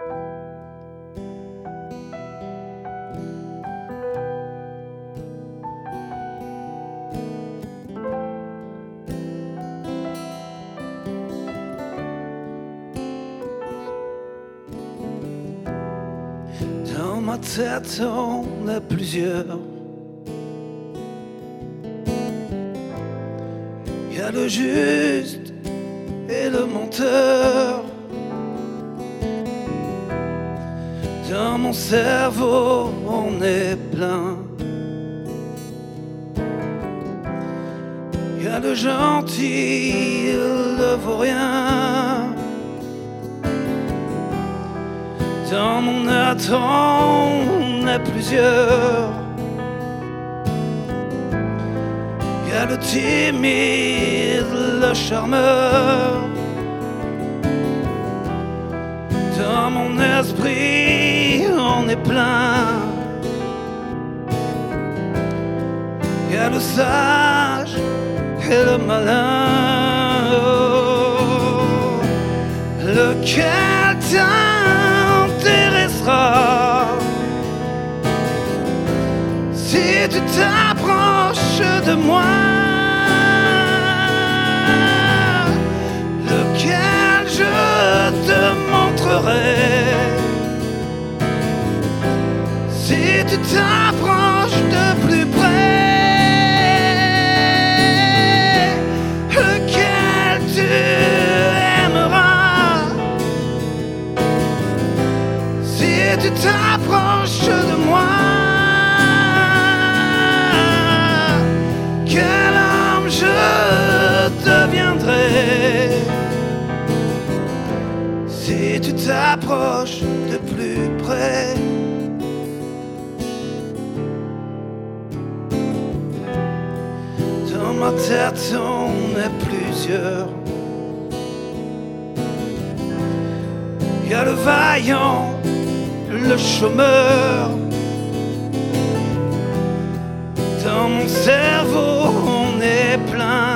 Dans ma tête, on est plusieurs. Il y a le juste et le menteur. Dans mon cerveau, on est plein. Il y a le gentil, le vaurien. Dans mon attend, on est plusieurs. Il y a le timide, le charmeur. Dans mon esprit, on est plein. Il y a le sage et le malin. Lequel t'intéressera si tu t'approches de moi? Lequel je te montrerai si tu t'approches de plus près? Lequel tu aimeras si tu t'approches de moi? Quel homme je deviendrai si tu t'approches de plus près? Dans ma tête, on est plusieurs. Il y a le vaillant, le chômeur. Dans mon cerveau, on est plein.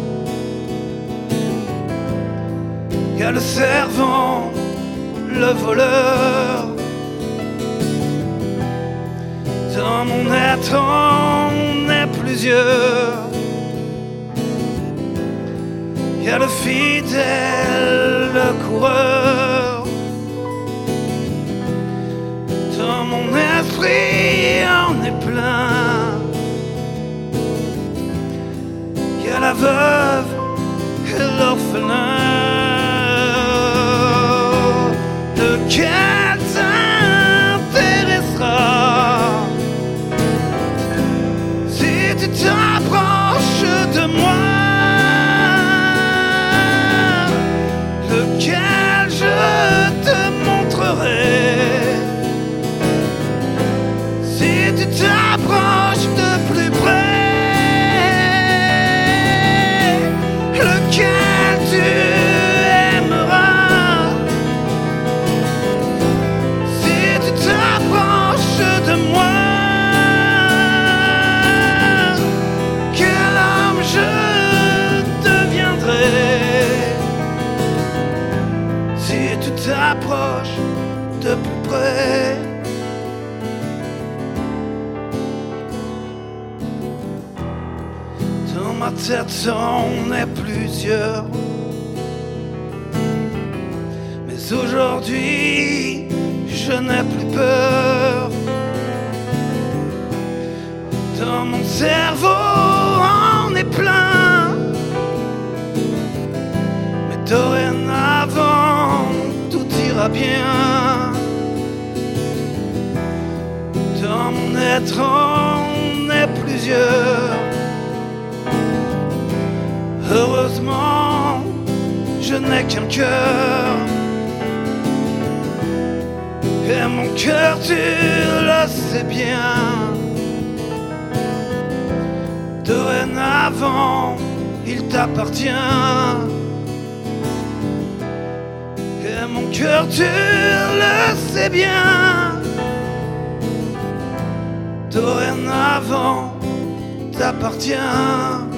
Il y a le servant, le voleur. Dans mon être, on est plusieurs. Il y a le fidèle, le coureur. Dans mon esprit, on est plein. Il y a la veuve et l'orphelin. Lequel t'intéressera si tu t'approches de moi? Lequel je te montrerai si tu t'approches de plus près? Lequel tu aimeras si tu t'approches de moi? Quel homme je deviendrai si tu t'approches de plus près? Dans ma tête, on est plusieurs. Mais aujourd'hui, je n'ai plus peur. Dans mon cerveau, on est plein. Mais dorénavant, tout ira bien. Dans mon être, on est plusieurs. Heureusement, je n'ai qu'un cœur. Et mon cœur, tu le sais bien. Dorénavant, il t'appartient. Et mon cœur, tu le sais bien. Dorénavant, t'appartient.